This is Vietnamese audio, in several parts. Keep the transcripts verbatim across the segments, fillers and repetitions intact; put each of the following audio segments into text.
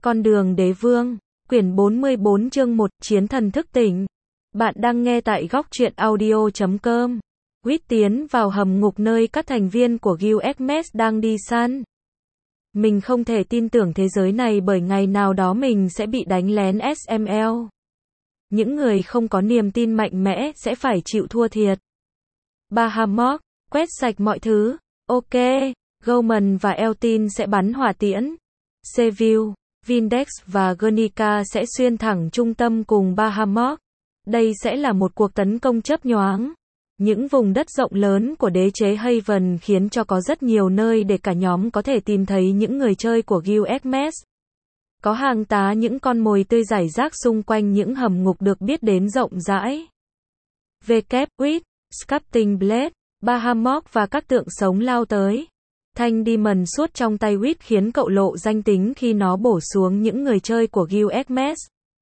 Con đường đế vương, quyển bốn mươi bốn chương một, Chiến thần thức tỉnh. Bạn đang nghe tại góc truyện audio chấm com. Quýt tiến vào hầm ngục nơi các thành viên của Gilgamesh đang đi săn. Mình không thể tin tưởng thế giới này bởi ngày nào đó mình sẽ bị đánh lén ét em lờ. Những người không có niềm tin mạnh mẽ sẽ phải chịu thua thiệt. Bahamut, quét sạch mọi thứ. Ok, Gorman và Eltin sẽ bắn hỏa tiễn. Seville, Vindex và Guernica sẽ xuyên thẳng trung tâm cùng Bahamut. Đây sẽ là một cuộc tấn công chớp nhoáng. Những vùng đất rộng lớn của đế chế Haven khiến cho có rất nhiều nơi để cả nhóm có thể tìm thấy những người chơi của Gilgamesh. Có hàng tá những con mồi tươi rải rác xung quanh những hầm ngục được biết đến rộng rãi. vê kép Quýt, Sculpting Blade, Bahamut và các tượng sống lao tới. Thanh Demon suốt trong tay Quýt khiến cậu lộ danh tính khi nó bổ xuống những người chơi của Gilgamesh.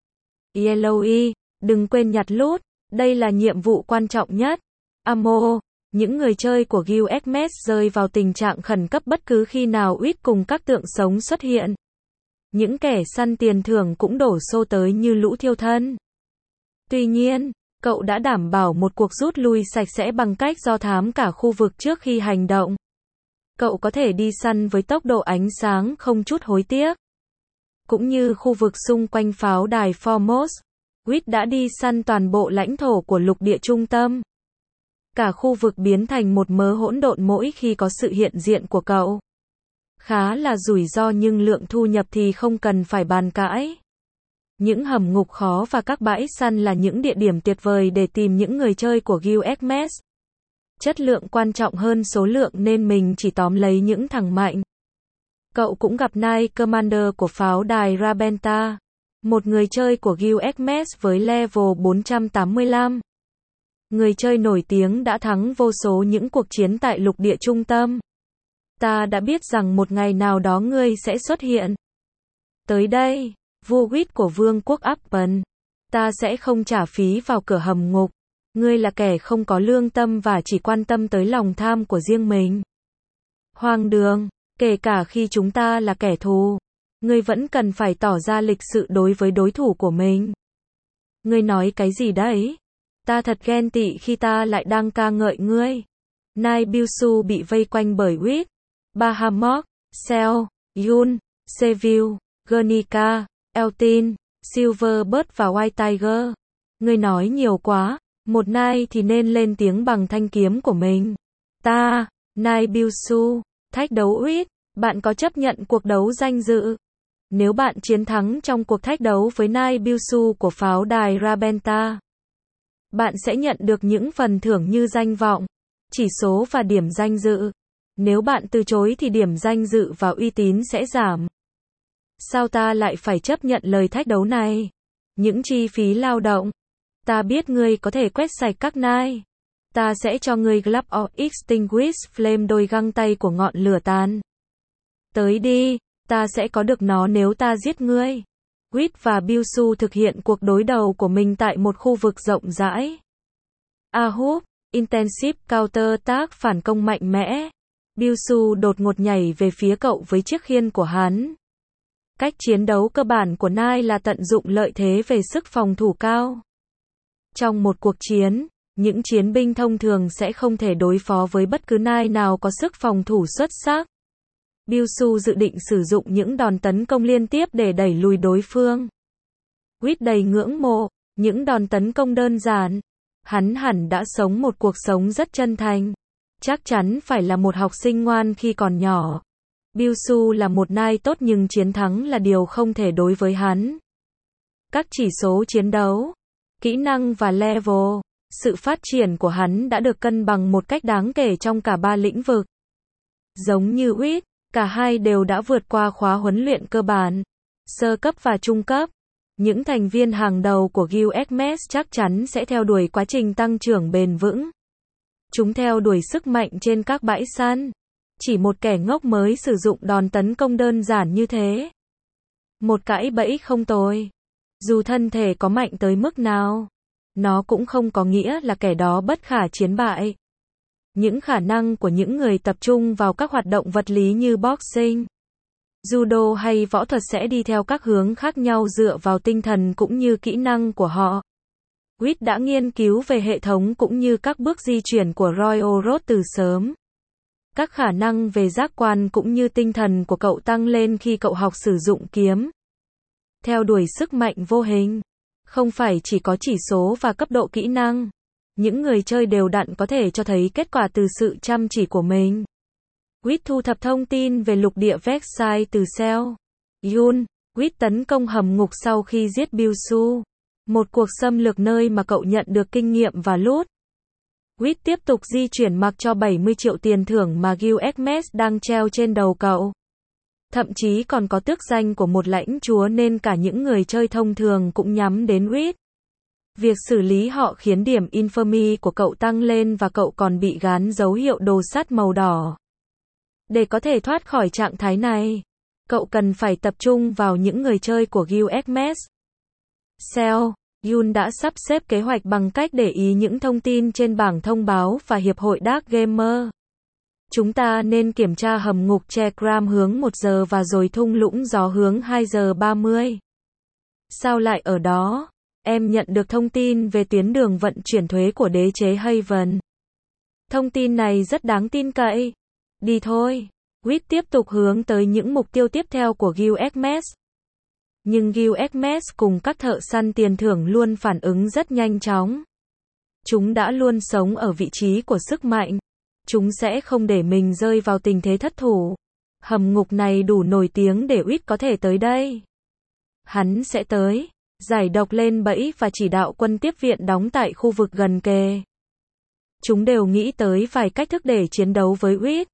Yellowy, đừng quên nhặt loot, đây là nhiệm vụ quan trọng nhất. Amo, những người chơi của Gilgamesh rơi vào tình trạng khẩn cấp bất cứ khi nào Quýt cùng các tượng sống xuất hiện. Những kẻ săn tiền thưởng cũng đổ xô tới như lũ thiêu thân. Tuy nhiên, cậu đã đảm bảo một cuộc rút lui sạch sẽ bằng cách do thám cả khu vực trước khi hành động. Cậu có thể đi săn với tốc độ ánh sáng không chút hối tiếc. Cũng như khu vực xung quanh pháo đài Formos, Quýt đã đi săn toàn bộ lãnh thổ của lục địa trung tâm. Cả khu vực biến thành một mớ hỗn độn mỗi khi có sự hiện diện của cậu. Khá là rủi ro nhưng lượng thu nhập thì không cần phải bàn cãi. Những hầm ngục khó và các bãi săn là những địa điểm tuyệt vời để tìm những người chơi của Gilgamesh. Chất lượng quan trọng hơn số lượng nên mình chỉ tóm lấy những thằng mạnh. Cậu cũng gặp Knight Commander của pháo đài Rabenta, một người chơi của Gilgamesh với level bốn trăm tám mươi lăm. Người chơi nổi tiếng đã thắng vô số những cuộc chiến tại lục địa trung tâm. Ta đã biết rằng một ngày nào đó ngươi sẽ xuất hiện. Tới đây, vua Quýt của vương quốc Appen. Ta sẽ không trả phí vào cửa hầm ngục. Ngươi là kẻ không có lương tâm và chỉ quan tâm tới lòng tham của riêng mình. Hoang đường, kể cả khi chúng ta là kẻ thù, ngươi vẫn cần phải tỏ ra lịch sự đối với đối thủ của mình. Ngươi nói cái gì đấy? Ta thật ghen tị khi ta lại đang ca ngợi ngươi. Nai Bilsu bị vây quanh bởi Quýt, Bahamut, Cell, Yun, Seville, Guernica, Eltin, Silverbird và White Tiger. Ngươi nói nhiều quá. Một Nai thì nên lên tiếng bằng thanh kiếm của mình. Ta, Nai Bilsu, thách đấu Quýt, bạn có chấp nhận cuộc đấu danh dự? Nếu bạn chiến thắng trong cuộc thách đấu với Nai Bilsu của pháo đài Rabenta, bạn sẽ nhận được những phần thưởng như danh vọng, chỉ số và điểm danh dự. Nếu bạn từ chối thì điểm danh dự và uy tín sẽ giảm. Sao ta lại phải chấp nhận lời thách đấu này? Những chi phí lao động. Ta biết ngươi có thể quét sạch các nai. Ta sẽ cho ngươi Glove of Extinguished Flame, đôi găng tay của ngọn lửa tàn. Tới đi, ta sẽ có được nó nếu ta giết ngươi. Quýt và Bilsu thực hiện cuộc đối đầu của mình tại một khu vực rộng rãi. Ahub, Intensive Counter Attack, phản công mạnh mẽ. Bilsu đột ngột nhảy về phía cậu với chiếc khiên của hắn. Cách chiến đấu cơ bản của Nai là tận dụng lợi thế về sức phòng thủ cao. Trong một cuộc chiến, những chiến binh thông thường sẽ không thể đối phó với bất cứ Nai nào có sức phòng thủ xuất sắc. Bilsu dự định sử dụng những đòn tấn công liên tiếp để đẩy lùi đối phương. Quýt đầy ngưỡng mộ, những đòn tấn công đơn giản. Hắn hẳn đã sống một cuộc sống rất chân thành. Chắc chắn phải là một học sinh ngoan khi còn nhỏ. Bilsu là một Nai tốt nhưng chiến thắng là điều không thể đối với hắn. Các chỉ số chiến đấu, kỹ năng và level, sự phát triển của hắn đã được cân bằng một cách đáng kể trong cả ba lĩnh vực. Giống như Quýt, cả hai đều đã vượt qua khóa huấn luyện cơ bản, sơ cấp và trung cấp. Những thành viên hàng đầu của Gilgamesh chắc chắn sẽ theo đuổi quá trình tăng trưởng bền vững. Chúng theo đuổi sức mạnh trên các bãi săn. Chỉ một kẻ ngốc mới sử dụng đòn tấn công đơn giản như thế. Một cãi bẫy không tồi. Dù thân thể có mạnh tới mức nào, nó cũng không có nghĩa là kẻ đó bất khả chiến bại. Những khả năng của những người tập trung vào các hoạt động vật lý như boxing, Judo hay võ thuật sẽ đi theo các hướng khác nhau dựa vào tinh thần cũng như kỹ năng của họ. Reed đã nghiên cứu về hệ thống cũng như các bước di chuyển của Royal Road từ sớm. Các khả năng về giác quan cũng như tinh thần của cậu tăng lên khi cậu học sử dụng kiếm. Theo đuổi sức mạnh vô hình. Không phải chỉ có chỉ số và cấp độ kỹ năng. Những người chơi đều đặn có thể cho thấy kết quả từ sự chăm chỉ của mình. Reed thu thập thông tin về lục địa Vexai từ Seo Yun. Reed tấn công hầm ngục sau khi giết Byusu. Một cuộc xâm lược nơi mà cậu nhận được kinh nghiệm và loot. Reed tiếp tục di chuyển mặc cho bảy mươi triệu tiền thưởng mà Guild Hermes đang treo trên đầu cậu. Thậm chí còn có tước danh của một lãnh chúa nên cả những người chơi thông thường cũng nhắm đến Reed. Việc xử lý họ khiến điểm infamy của cậu tăng lên và cậu còn bị gán dấu hiệu đồ sắt màu đỏ. Để có thể thoát khỏi trạng thái này, cậu cần phải tập trung vào những người chơi của Guild Hermes. Seo Yun đã sắp xếp kế hoạch bằng cách để ý những thông tin trên bảng thông báo và Hiệp hội Dark Gamer. Chúng ta nên kiểm tra hầm ngục Chegram hướng một giờ và rồi thung lũng gió hướng hai giờ ba mươi. Sao lại ở đó? Em nhận được thông tin về tuyến đường vận chuyển thuế của đế chế Haven. Thông tin này rất đáng tin cậy. Đi thôi. Reed tiếp tục hướng tới những mục tiêu tiếp theo của Guild Hermes. Nhưng Guild Hermes cùng các thợ săn tiền thưởng luôn phản ứng rất nhanh chóng. Chúng đã luôn sống ở vị trí của sức mạnh. Chúng sẽ không để mình rơi vào tình thế thất thủ. Hầm ngục này đủ nổi tiếng để Reed có thể tới đây. Hắn sẽ tới, giải độc lên bẫy và chỉ đạo quân tiếp viện đóng tại khu vực gần kề. Chúng đều nghĩ tới vài cách thức để chiến đấu với Reed.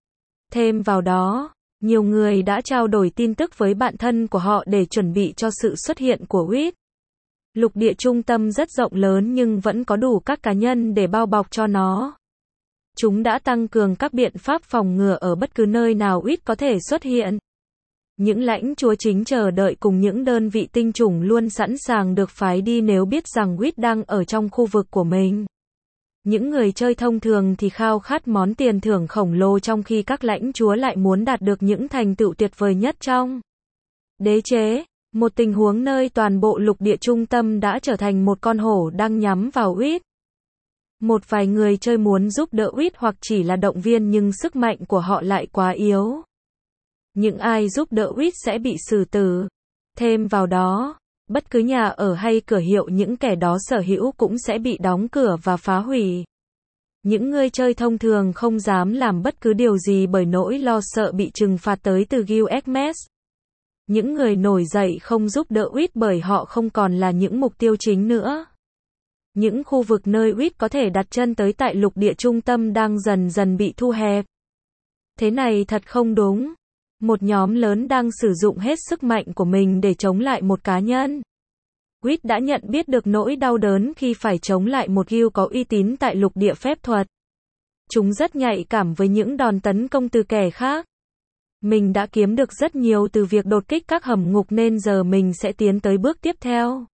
Thêm vào đó, nhiều người đã trao đổi tin tức với bạn thân của họ để chuẩn bị cho sự xuất hiện của Reed. Lục địa trung tâm rất rộng lớn nhưng vẫn có đủ các cá nhân để bao bọc cho nó. Chúng đã tăng cường các biện pháp phòng ngừa ở bất cứ nơi nào Reed có thể xuất hiện. Những lãnh chúa chính chờ đợi cùng những đơn vị tinh chủng luôn sẵn sàng được phái đi nếu biết rằng Reed đang ở trong khu vực của mình. Những người chơi thông thường thì khao khát món tiền thưởng khổng lồ trong khi các lãnh chúa lại muốn đạt được những thành tựu tuyệt vời nhất trong đế chế. Một tình huống nơi toàn bộ lục địa trung tâm đã trở thành một con hổ đang nhắm vào Reed. Một vài người chơi muốn giúp đỡ Reed hoặc chỉ là động viên nhưng sức mạnh của họ lại quá yếu. Những ai giúp đỡ Reed sẽ bị xử tử. Thêm vào đó, bất cứ nhà ở hay cửa hiệu những kẻ đó sở hữu cũng sẽ bị đóng cửa và phá hủy. Những người chơi thông thường không dám làm bất cứ điều gì bởi nỗi lo sợ bị trừng phạt tới từ Guild Hermes. Những người nổi dậy không giúp đỡ Reed bởi họ không còn là những mục tiêu chính nữa. Những khu vực nơi Reed có thể đặt chân tới tại lục địa trung tâm đang dần dần bị thu hẹp. Thế này thật không đúng. Một nhóm lớn đang sử dụng hết sức mạnh của mình để chống lại một cá nhân. Reed đã nhận biết được nỗi đau đớn khi phải chống lại một guild có uy tín tại lục địa phép thuật. Chúng rất nhạy cảm với những đòn tấn công từ kẻ khác. Mình đã kiếm được rất nhiều từ việc đột kích các hầm ngục nên giờ mình sẽ tiến tới bước tiếp theo.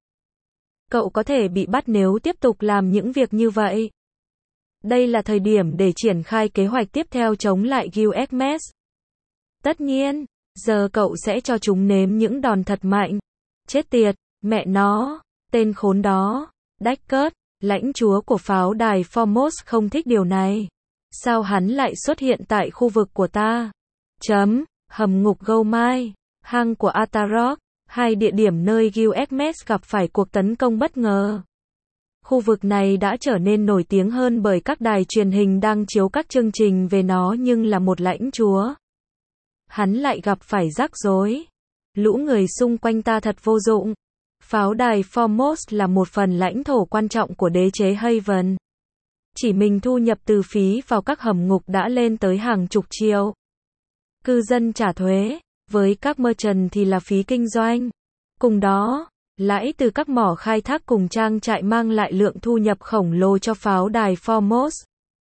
Cậu có thể bị bắt nếu tiếp tục làm những việc như vậy. Đây là thời điểm để triển khai kế hoạch tiếp theo chống lại Guild Hermes. Tất nhiên, giờ cậu sẽ cho chúng nếm những đòn thật mạnh. Chết tiệt, mẹ nó, tên khốn đó. Deckard, lãnh chúa của pháo đài Formos không thích điều này. Sao hắn lại xuất hiện tại khu vực của ta? Chấm, hầm ngục Goumai, hang của Atarok, hai địa điểm nơi Guild Hermes gặp phải cuộc tấn công bất ngờ. Khu vực này đã trở nên nổi tiếng hơn bởi các đài truyền hình đang chiếu các chương trình về nó nhưng là một lãnh chúa. Hắn lại gặp phải rắc rối. Lũ người xung quanh ta thật vô dụng. Pháo đài Formos là một phần lãnh thổ quan trọng của đế chế Haven. Chỉ mình thu nhập từ phí vào các hầm ngục đã lên tới hàng chục triệu. Cư dân trả thuế, với các merchant thì là phí kinh doanh. Cùng đó, lãi từ các mỏ khai thác cùng trang trại mang lại lượng thu nhập khổng lồ cho pháo đài Formos.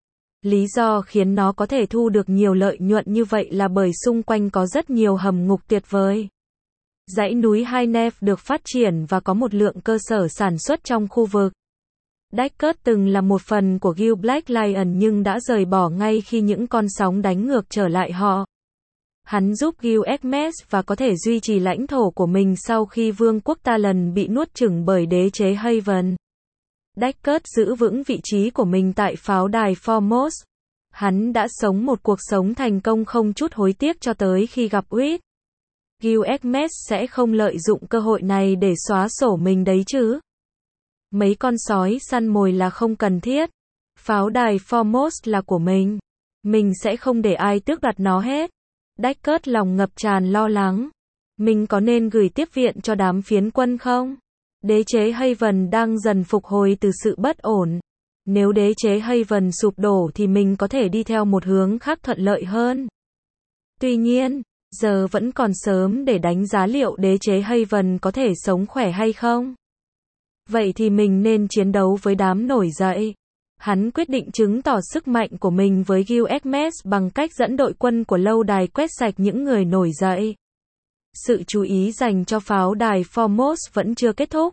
Lý do khiến nó có thể thu được nhiều lợi nhuận như vậy là bởi xung quanh có rất nhiều hầm ngục tuyệt vời. Dãy núi Hainef được phát triển và có một lượng cơ sở sản xuất trong khu vực. Deckard từng là một phần của Guild Black Lion nhưng đã rời bỏ ngay khi những con sóng đánh ngược trở lại họ. Hắn giúp Gilgamesh và có thể duy trì lãnh thổ của mình sau khi vương quốc Talon bị nuốt chửng bởi đế chế Haven. Deckard giữ vững vị trí của mình tại pháo đài Foremost. Hắn đã sống một cuộc sống thành công không chút hối tiếc cho tới khi gặp Uys. Gilgamesh sẽ không lợi dụng cơ hội này để xóa sổ mình đấy chứ. Mấy con sói săn mồi là không cần thiết. Pháo đài Foremost là của mình. Mình sẽ không để ai tước đoạt nó hết. Deckard lòng ngập tràn lo lắng. Mình có nên gửi tiếp viện cho đám phiến quân không? Đế chế Haven đang dần phục hồi từ sự bất ổn. Nếu đế chế Haven sụp đổ thì mình có thể đi theo một hướng khác thuận lợi hơn. Tuy nhiên, giờ vẫn còn sớm để đánh giá liệu đế chế Haven có thể sống khỏe hay không. Vậy thì mình nên chiến đấu với đám nổi dậy. Hắn quyết định chứng tỏ sức mạnh của mình với Gilgamesh bằng cách dẫn đội quân của lâu đài quét sạch những người nổi dậy. Sự chú ý dành cho pháo đài Foremost vẫn chưa kết thúc.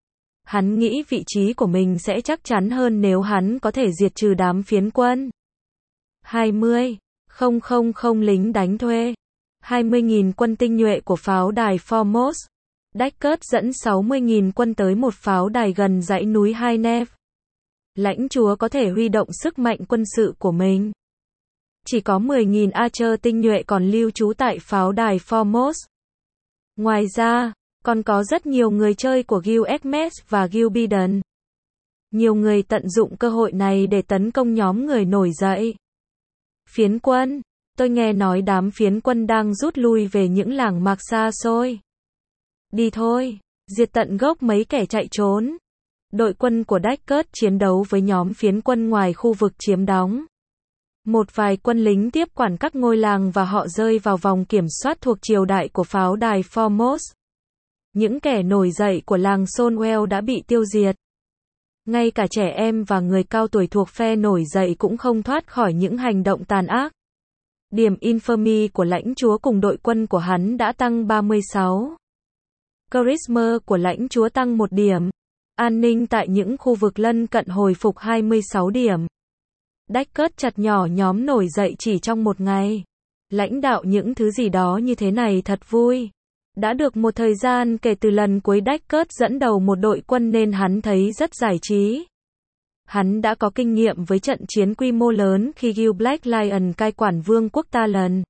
Hắn nghĩ vị trí của mình sẽ chắc chắn hơn nếu hắn có thể diệt trừ đám phiến quân. hai mươi nghìn lính đánh thuê. hai mươi nghìn quân tinh nhuệ của pháo đài Foremost. Deckard dẫn sáu mươi nghìn quân tới một pháo đài gần dãy núi Highnev. Lãnh chúa có thể huy động sức mạnh quân sự của mình. Chỉ có mười nghìn archer tinh nhuệ còn lưu trú tại pháo đài Foremost. Ngoài ra, còn có rất nhiều người chơi của Gilgamesh và Gilbiden. Nhiều người tận dụng cơ hội này để tấn công nhóm người nổi dậy. Phiến quân. Tôi nghe nói đám phiến quân đang rút lui về những làng mạc xa xôi. Đi thôi, diệt tận gốc mấy kẻ chạy trốn. Đội quân của Deckard chiến đấu với nhóm phiến quân ngoài khu vực chiếm đóng. Một vài quân lính tiếp quản các ngôi làng và họ rơi vào vòng kiểm soát thuộc triều đại của pháo đài Foremost. Những kẻ nổi dậy của làng Sonwell đã bị tiêu diệt. Ngay cả trẻ em và người cao tuổi thuộc phe nổi dậy cũng không thoát khỏi những hành động tàn ác. Điểm infamy của lãnh chúa cùng đội quân của hắn đã tăng ba mươi sáu. Charisma của lãnh chúa tăng một điểm. An ninh tại những khu vực lân cận hồi phục hai mươi sáu điểm. Deckard chặt nhỏ nhóm nổi dậy chỉ trong một ngày. Lãnh đạo những thứ gì đó như thế này thật vui. Đã được một thời gian kể từ lần cuối Deckard dẫn đầu một đội quân nên hắn thấy rất giải trí. Hắn đã có kinh nghiệm với trận chiến quy mô lớn khi Gil Black Lion cai quản vương quốc Talon.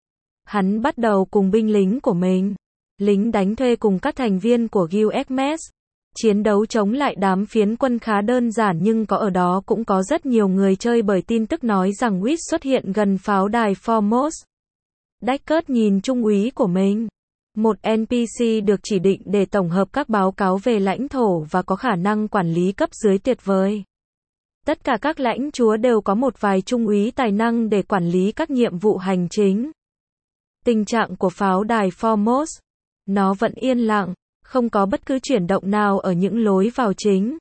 Hắn bắt đầu cùng binh lính của mình, lính đánh thuê cùng các thành viên của Gilgamesh. Chiến đấu chống lại đám phiến quân khá đơn giản nhưng có ở đó cũng có rất nhiều người chơi bởi tin tức nói rằng Uys xuất hiện gần pháo đài Foremost. Deckard nhìn trung úy của mình. Một en pê xê được chỉ định để tổng hợp các báo cáo về lãnh thổ và có khả năng quản lý cấp dưới tuyệt vời. Tất cả các lãnh chúa đều có một vài trung úy tài năng để quản lý các nhiệm vụ hành chính. Tình trạng của pháo đài Foremost. Nó vẫn yên lặng, không có bất cứ chuyển động nào ở những lối vào chính.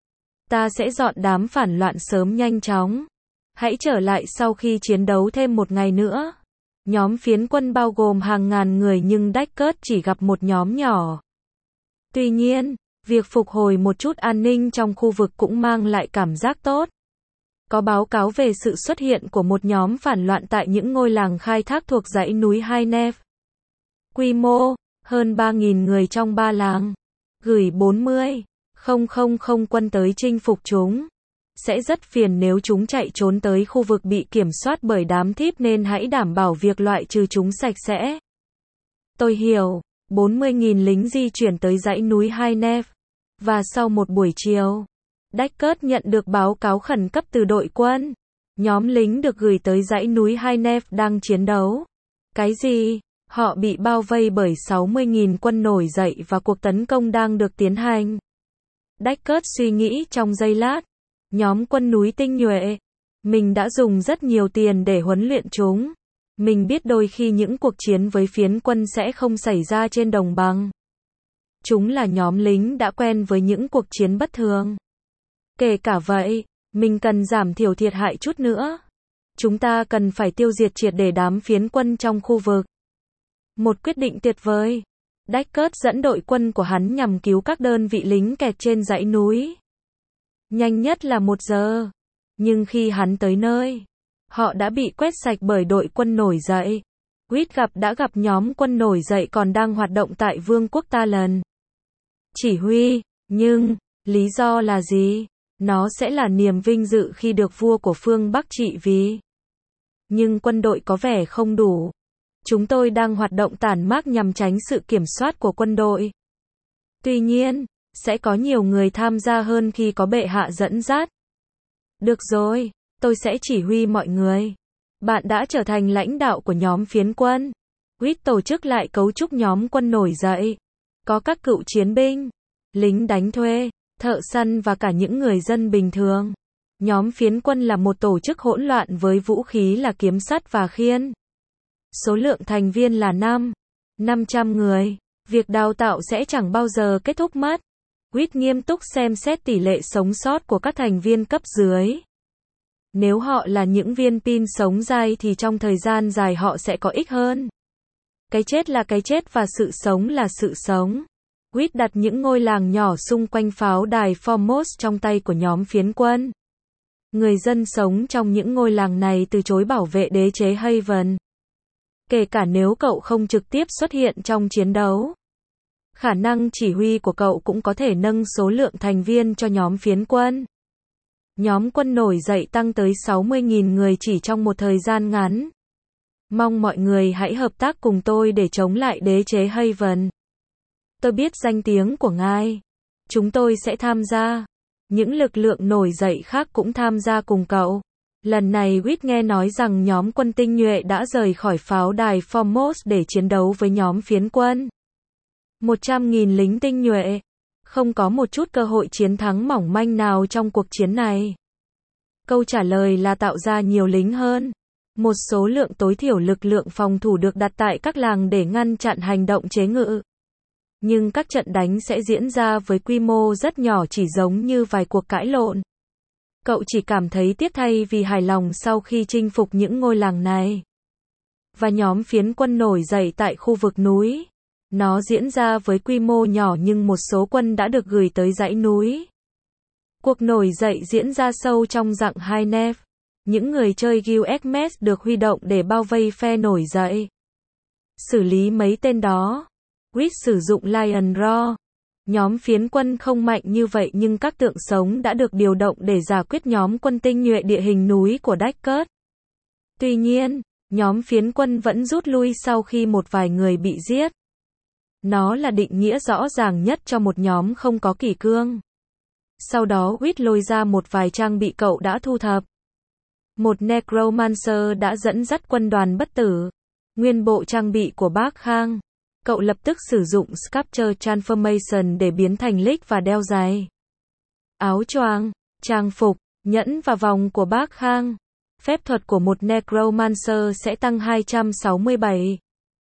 Ta sẽ dọn đám phản loạn sớm nhanh chóng. Hãy trở lại sau khi chiến đấu thêm một ngày nữa. Nhóm phiến quân bao gồm hàng ngàn người nhưng Deckard chỉ gặp một nhóm nhỏ. Tuy nhiên, việc phục hồi một chút an ninh trong khu vực cũng mang lại cảm giác tốt. Có báo cáo về sự xuất hiện của một nhóm phản loạn tại những ngôi làng khai thác thuộc dãy núi Highnev. Quy mô, hơn ba nghìn người trong ba làng. Gửi bốn mươi nghìn quân tới chinh phục chúng. Sẽ rất phiền nếu chúng chạy trốn tới khu vực bị kiểm soát bởi đám thiếp nên hãy đảm bảo việc loại trừ chúng sạch sẽ. Tôi hiểu. bốn mươi nghìn lính di chuyển tới dãy núi Highnev. Và sau một buổi chiều, Deckard nhận được báo cáo khẩn cấp từ đội quân. Nhóm lính được gửi tới dãy núi Highnev đang chiến đấu. Cái gì? Họ bị bao vây bởi sáu mươi nghìn quân nổi dậy và cuộc tấn công đang được tiến hành. Deckard suy nghĩ trong giây lát. Nhóm quân núi tinh nhuệ. Mình đã dùng rất nhiều tiền để huấn luyện chúng. Mình biết đôi khi những cuộc chiến với phiến quân sẽ không xảy ra trên đồng bằng. Chúng là nhóm lính đã quen với những cuộc chiến bất thường. Kể cả vậy, mình cần giảm thiểu thiệt hại chút nữa. Chúng ta cần phải tiêu diệt triệt để đám phiến quân trong khu vực. Một quyết định tuyệt vời. Deckard dẫn đội quân của hắn nhằm cứu các đơn vị lính kẹt trên dãy núi. Nhanh nhất là một giờ. Nhưng khi hắn tới nơi, họ đã bị quét sạch bởi đội quân nổi dậy. Quýt gặp đã gặp nhóm quân nổi dậy còn đang hoạt động tại Vương quốc Ta lần. Chỉ huy, nhưng, lý do là gì? Nó sẽ là niềm vinh dự khi được vua của phương Bắc trị vì. Nhưng quân đội có vẻ không đủ. Chúng tôi đang hoạt động tản mác nhằm tránh sự kiểm soát của quân đội. Tuy nhiên, sẽ có nhiều người tham gia hơn khi có bệ hạ dẫn dắt. Được rồi, tôi sẽ chỉ huy mọi người. Bạn đã trở thành lãnh đạo của nhóm phiến quân. Quýt tổ chức lại cấu trúc nhóm quân nổi dậy. Có các cựu chiến binh, lính đánh thuê, thợ săn và cả những người dân bình thường. Nhóm phiến quân là một tổ chức hỗn loạn với vũ khí là kiếm sắt và khiên. Số lượng thành viên là năm, năm trăm người. Việc đào tạo sẽ chẳng bao giờ kết thúc mất. Quýt nghiêm túc xem xét tỷ lệ sống sót của các thành viên cấp dưới. Nếu họ là những viên pin sống dai thì trong thời gian dài họ sẽ có ích hơn. Cái chết là cái chết và sự sống là sự sống. Quýt đặt những ngôi làng nhỏ xung quanh pháo đài Formos trong tay của nhóm phiến quân. Người dân sống trong những ngôi làng này từ chối bảo vệ đế chế Haven. Kể cả nếu cậu không trực tiếp xuất hiện trong chiến đấu. Khả năng chỉ huy của cậu cũng có thể nâng số lượng thành viên cho nhóm phiến quân. Nhóm quân nổi dậy tăng tới sáu mươi nghìn người chỉ trong một thời gian ngắn. Mong mọi người hãy hợp tác cùng tôi để chống lại đế chế Haven. Tôi biết danh tiếng của ngài. Chúng tôi sẽ tham gia. Những lực lượng nổi dậy khác cũng tham gia cùng cậu. Lần này Quýt nghe nói rằng nhóm quân tinh nhuệ đã rời khỏi pháo đài Formos để chiến đấu với nhóm phiến quân. một trăm nghìn lính tinh nhuệ. Không có một chút cơ hội chiến thắng mỏng manh nào trong cuộc chiến này. Câu trả lời là tạo ra nhiều lính hơn. Một số lượng tối thiểu lực lượng phòng thủ được đặt tại các làng để ngăn chặn hành động chế ngự. Nhưng các trận đánh sẽ diễn ra với quy mô rất nhỏ chỉ giống như vài cuộc cãi lộn. Cậu chỉ cảm thấy tiếc thay vì hài lòng sau khi chinh phục những ngôi làng này. Và nhóm phiến quân nổi dậy tại khu vực núi. Nó diễn ra với quy mô nhỏ nhưng một số quân đã được gửi tới dãy núi. Cuộc nổi dậy diễn ra sâu trong dặng hai nef. Những người chơi Guild được huy động để bao vây phe nổi dậy. Xử lý mấy tên đó. Quýt sử dụng Lion Roar. Nhóm phiến quân không mạnh như vậy nhưng các tượng sống đã được điều động để giải quyết nhóm quân tinh nhuệ địa hình núi của Deckard. Tuy nhiên, nhóm phiến quân vẫn rút lui sau khi một vài người bị giết. Nó là định nghĩa rõ ràng nhất cho một nhóm không có kỷ cương. Sau đó Quýt lôi ra một vài trang bị cậu đã thu thập. Một Necromancer đã dẫn dắt quân đoàn bất tử. Nguyên bộ trang bị của Bác Khang. Cậu lập tức sử dụng Sculpture Transformation để biến thành lick và đeo giày. Áo choàng, trang phục, nhẫn và vòng của Bác Khang. Phép thuật của một Necromancer sẽ tăng hai trăm sáu mươi bảy.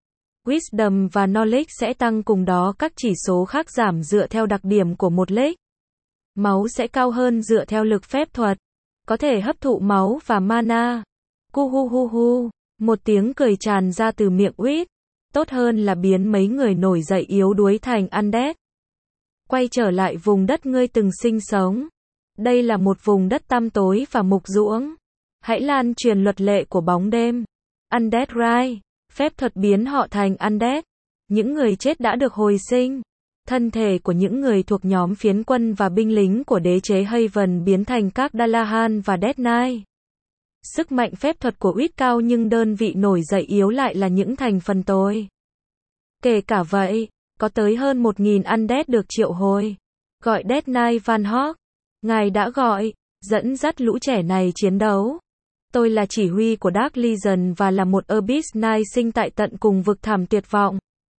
Wisdom và Knowledge sẽ tăng cùng đó các chỉ số khác giảm dựa theo đặc điểm của một lick. Máu sẽ cao hơn dựa theo lực phép thuật. Có thể hấp thụ máu và mana. Cu hu hu hu. Một tiếng cười tràn ra từ miệng Quýt. Tốt hơn là biến mấy người nổi dậy yếu đuối thành undead. Quay trở lại vùng đất ngươi từng sinh sống. Đây là một vùng đất tăm tối và mục ruỗng. Hãy lan truyền luật lệ của bóng đêm. Undead Rise. Phép thuật biến họ thành undead. Những người chết đã được hồi sinh. Thân thể của những người thuộc nhóm phiến quân và binh lính của đế chế Haven biến thành các Dalahan và Dead Knight. Sức mạnh phép thuật của Quýt cao nhưng đơn vị nổi dậy yếu lại là những thành phần tồi. Kể cả vậy, có tới hơn một nghìn undead được triệu hồi. Gọi Dead Knight Van Hawk. Ngài đã gọi, dẫn dắt lũ trẻ này chiến đấu. Tôi là chỉ huy của Dark Legion và là một Abyss Knight sinh tại tận cùng vực thẳm tuyệt vọng.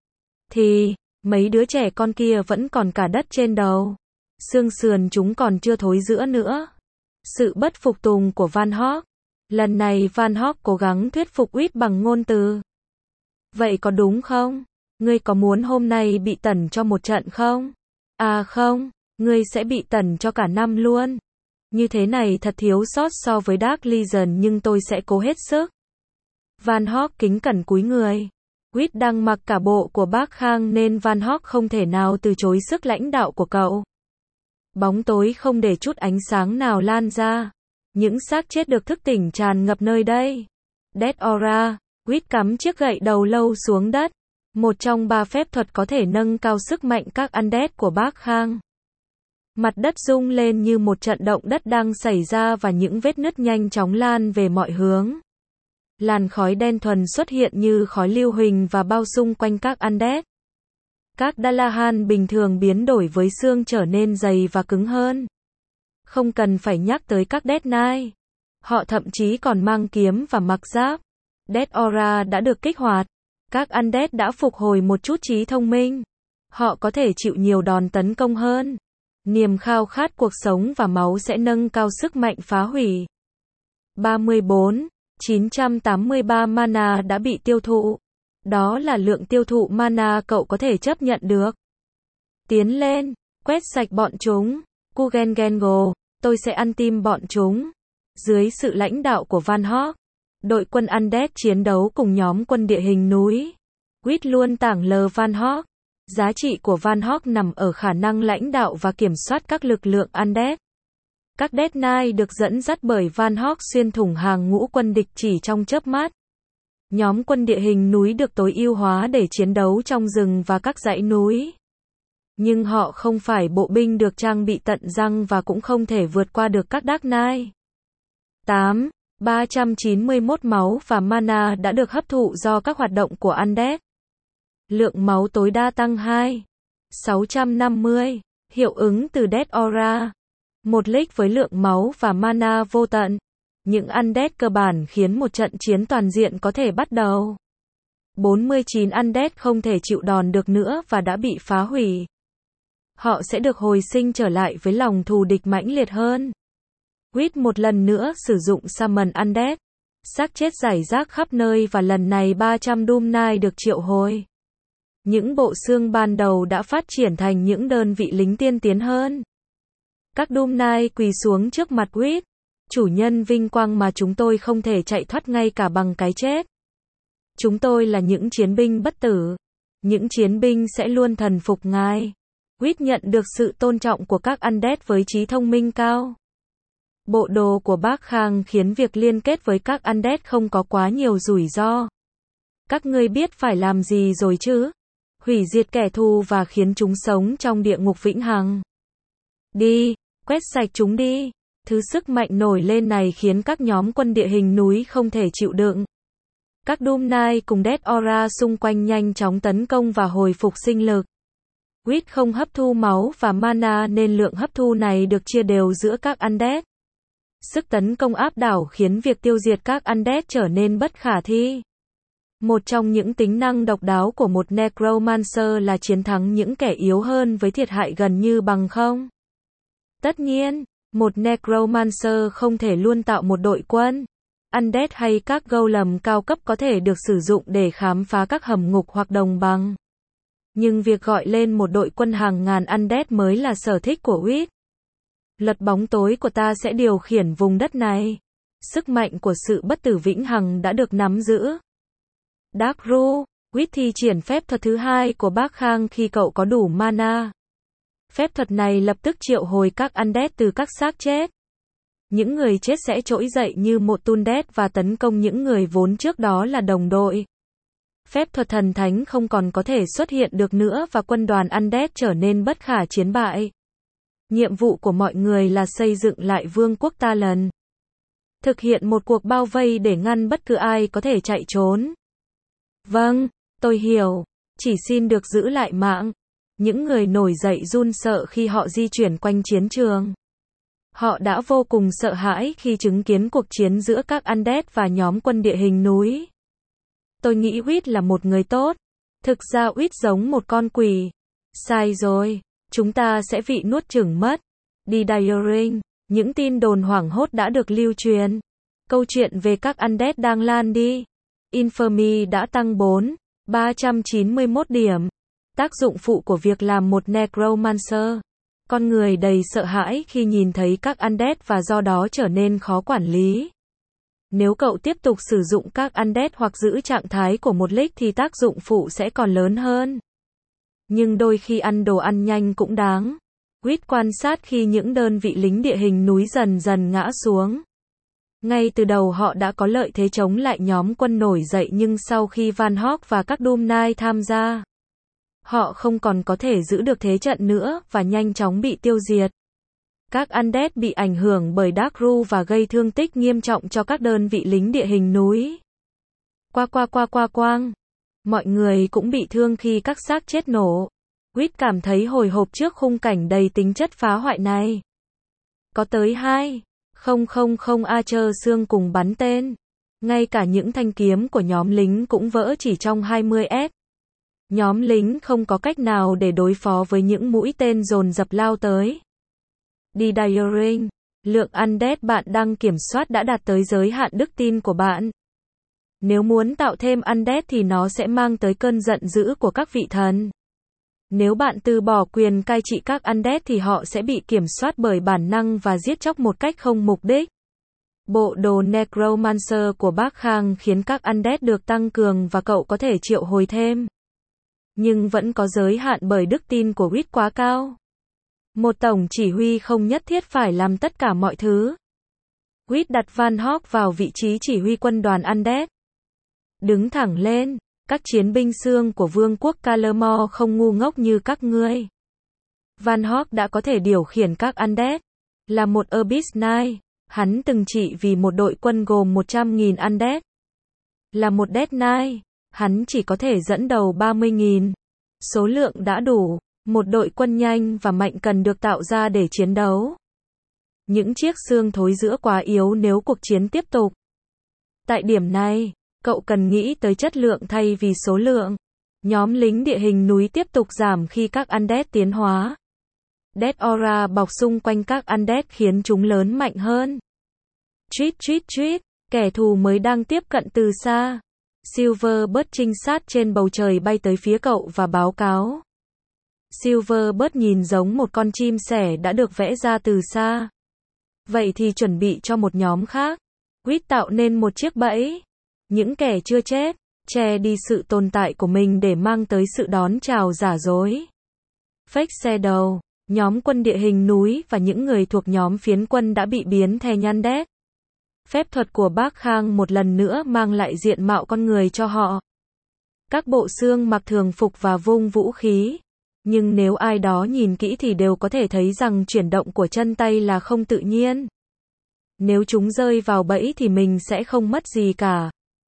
Thì, mấy đứa trẻ con kia vẫn còn cả đất trên đầu. Xương sườn chúng còn chưa thối rữa nữa. Sự bất phục tùng của Van Hawk. Lần này Van Hawk cố gắng thuyết phục Quýt bằng ngôn từ. Vậy có đúng không? Ngươi có muốn hôm nay bị tẩn cho một trận không? À không, ngươi sẽ bị tẩn cho cả năm luôn. Như thế này thật thiếu sót so với Dark Legion nhưng tôi sẽ cố hết sức. Van Hawk kính cẩn cúi người. Quýt đang mặc cả bộ của Bác Khang nên Van Hawk không thể nào từ chối sức lãnh đạo của cậu. Bóng tối không để chút ánh sáng nào lan ra. Những xác chết được thức tỉnh tràn ngập nơi đây. Dead Aura. Quýt cắm chiếc gậy đầu lâu xuống đất. Một trong ba phép thuật có thể nâng cao sức mạnh các Undead của bác Khang. Mặt đất rung lên như một trận động đất đang xảy ra và những vết nứt nhanh chóng lan về mọi hướng. Làn khói đen thuần xuất hiện như khói lưu huỳnh và bao xung quanh các Undead. Các Dullahan bình thường biến đổi với xương trở nên dày và cứng hơn. Không cần phải nhắc tới các Death Knight. Họ thậm chí còn mang kiếm và mặc giáp. Death Aura đã được kích hoạt. Các Undead đã phục hồi một chút trí thông minh. Họ có thể chịu nhiều đòn tấn công hơn. Niềm khao khát cuộc sống và máu sẽ nâng cao sức mạnh phá hủy. ba mươi bốn, chín trăm tám mươi ba mana đã bị tiêu thụ. Đó là lượng tiêu thụ mana cậu có thể chấp nhận được. Tiến lên, quét sạch bọn chúng. Kugen Gengo, tôi sẽ ăn tim bọn chúng. Dưới sự lãnh đạo của Van Hawk, đội quân Undead chiến đấu cùng nhóm quân địa hình núi. Quýt luôn tảng lờ Van Hawk. Giá trị của Van Hawk nằm ở khả năng lãnh đạo và kiểm soát các lực lượng Undead. Các Death Knight được dẫn dắt bởi Van Hawk xuyên thủng hàng ngũ quân địch chỉ trong chớp mắt. Nhóm quân địa hình núi được tối ưu hóa để chiến đấu trong rừng và các dãy núi. Nhưng họ không phải bộ binh được trang bị tận răng và cũng không thể vượt qua được các Dark Knight. tám. ba trăm chín mươi mốt máu và mana đã được hấp thụ do các hoạt động của Undead. Lượng máu tối đa tăng hai. sáu trăm năm mươi. Hiệu ứng từ Death Aura. Một league với lượng máu và mana vô tận. Những Undead cơ bản khiến một trận chiến toàn diện có thể bắt đầu. bốn mươi chín Undead không thể chịu đòn được nữa và đã bị phá hủy. Họ sẽ được hồi sinh trở lại với lòng thù địch mãnh liệt hơn. Quýt một lần nữa sử dụng Summon Undead. Xác chết rải rác khắp nơi và lần này ba trăm Doom Knight được triệu hồi. Những bộ xương ban đầu đã phát triển thành những đơn vị lính tiên tiến hơn. Các Doom Knight quỳ xuống trước mặt Quýt. Chủ nhân vinh quang mà chúng tôi không thể chạy thoát ngay cả bằng cái chết. Chúng tôi là những chiến binh bất tử. Những chiến binh sẽ luôn thần phục ngài. Quýt nhận được sự tôn trọng của các Undead với trí thông minh cao. Bộ đồ của bác Khang khiến việc liên kết với các Undead không có quá nhiều rủi ro. Các ngươi biết phải làm gì rồi chứ? Hủy diệt kẻ thù và khiến chúng sống trong địa ngục vĩnh hằng. Đi, quét sạch chúng đi. Thứ sức mạnh nổi lên này khiến các nhóm quân địa hình núi không thể chịu đựng. Các Doom Knight cùng Death Aura xung quanh nhanh chóng tấn công và hồi phục sinh lực. Quýt không hấp thu máu và mana nên lượng hấp thu này được chia đều giữa các Undead. Sức tấn công áp đảo khiến việc tiêu diệt các Undead trở nên bất khả thi. Một trong những tính năng độc đáo của một Necromancer là chiến thắng những kẻ yếu hơn với thiệt hại gần như bằng không. Tất nhiên, một Necromancer không thể luôn tạo một đội quân. Undead hay các golem cao cấp có thể được sử dụng để khám phá các hầm ngục hoặc đồng bằng. Nhưng việc gọi lên một đội quân hàng ngàn Undead mới là sở thích của Quýt. Luật bóng tối của ta sẽ điều khiển vùng đất này. Sức mạnh của sự bất tử vĩnh hằng đã được nắm giữ. Dark Ru, Quýt thi triển phép thuật thứ hai của bác Khang khi cậu có đủ mana. Phép thuật này lập tức triệu hồi các Undead từ các xác chết. Những người chết sẽ trỗi dậy như một Undead và tấn công những người vốn trước đó là đồng đội. Phép thuật thần thánh không còn có thể xuất hiện được nữa và quân đoàn Undead trở nên bất khả chiến bại. Nhiệm vụ của mọi người là xây dựng lại vương quốc Ta Lần. Thực hiện một cuộc bao vây để ngăn bất cứ ai có thể chạy trốn. Vâng, tôi hiểu. Chỉ xin được giữ lại mạng. Những người nổi dậy run sợ khi họ di chuyển quanh chiến trường. Họ đã vô cùng sợ hãi khi chứng kiến cuộc chiến giữa các Undead và nhóm quân địa hình núi. Tôi nghĩ Quýt là một người tốt. Thực ra Quýt giống một con quỷ. Sai rồi. Chúng ta sẽ bị nuốt chửng mất. Đi Diaring. Những tin đồn hoảng hốt đã được lưu truyền. Câu chuyện về các Undead đang lan đi. Infamy đã tăng bốn, ba trăm chín mươi mốt điểm. Tác dụng phụ của việc làm một Necromancer. Con người đầy sợ hãi khi nhìn thấy các Undead và do đó trở nên khó quản lý. Nếu cậu tiếp tục sử dụng các Undead hoặc giữ trạng thái của một league thì tác dụng phụ sẽ còn lớn hơn. Nhưng đôi khi ăn đồ ăn nhanh cũng đáng. Quýt quan sát khi những đơn vị lính địa hình núi dần dần ngã xuống. Ngay từ đầu họ đã có lợi thế chống lại nhóm quân nổi dậy nhưng sau khi Van Hawk và các Doom Knight tham gia, họ không còn có thể giữ được thế trận nữa và nhanh chóng bị tiêu diệt. Các Undead bị ảnh hưởng bởi Darkru và gây thương tích nghiêm trọng cho các đơn vị lính địa hình núi. Qua qua qua qua quang. Mọi người cũng bị thương khi các xác chết nổ. Quýt cảm thấy hồi hộp trước khung cảnh đầy tính chất phá hoại này. Có tới hai không không không Archer xương cùng bắn tên. Ngay cả những thanh kiếm của nhóm lính cũng vỡ chỉ trong hai mươi phút. Nhóm lính không có cách nào để đối phó với những mũi tên dồn dập lao tới. Didyering, lượng Undead bạn đang kiểm soát đã đạt tới giới hạn đức tin của bạn. Nếu muốn tạo thêm Undead thì nó sẽ mang tới cơn giận dữ của các vị thần. Nếu bạn từ bỏ quyền cai trị các Undead thì họ sẽ bị kiểm soát bởi bản năng và giết chóc một cách không mục đích. Bộ đồ Necromancer của bác Khang khiến các Undead được tăng cường và cậu có thể triệu hồi thêm. Nhưng vẫn có giới hạn bởi đức tin của Quýt quá cao. Một tổng chỉ huy không nhất thiết phải làm tất cả mọi thứ. Quýt đặt Van Hawk vào vị trí chỉ huy quân đoàn Undead. Đứng thẳng lên, các chiến binh xương của vương quốc Calamore không ngu ngốc như các ngươi. Van Hawk đã có thể điều khiển các Undead. Là một Abyss Knight, hắn từng trị vì một đội quân gồm một trăm nghìn Undead. Là một Death Knight, hắn chỉ có thể dẫn đầu ba mươi nghìn. Số lượng đã đủ. Một đội quân nhanh và mạnh cần được tạo ra để chiến đấu. Những chiếc xương thối rữa quá yếu nếu cuộc chiến tiếp tục. Tại điểm này, cậu cần nghĩ tới chất lượng thay vì số lượng. Nhóm lính địa hình núi tiếp tục giảm khi các Undead tiến hóa. Death Aura bọc xung quanh các Undead khiến chúng lớn mạnh hơn. Treat treat treat, kẻ thù mới đang tiếp cận từ xa. Silverbird trinh sát trên bầu trời bay tới phía cậu và báo cáo. Silverbird nhìn giống một con chim sẻ đã được vẽ ra từ xa. Vậy thì chuẩn bị cho một nhóm khác. Quýt tạo nên một chiếc bẫy. Những kẻ chưa chết, che đi sự tồn tại của mình để mang tới sự đón chào giả dối. Fake Shadow, nhóm quân địa hình núi và những người thuộc nhóm phiến quân đã bị biến thành Undead. Phép thuật của bác Khang một lần nữa mang lại diện mạo con người cho họ. Các bộ xương mặc thường phục và vung vũ khí. Nhưng nếu ai đó nhìn kỹ thì đều có thể thấy rằng chuyển động của chân tay là không tự nhiên. Nếu chúng rơi vào bẫy thì mình sẽ không mất gì cả.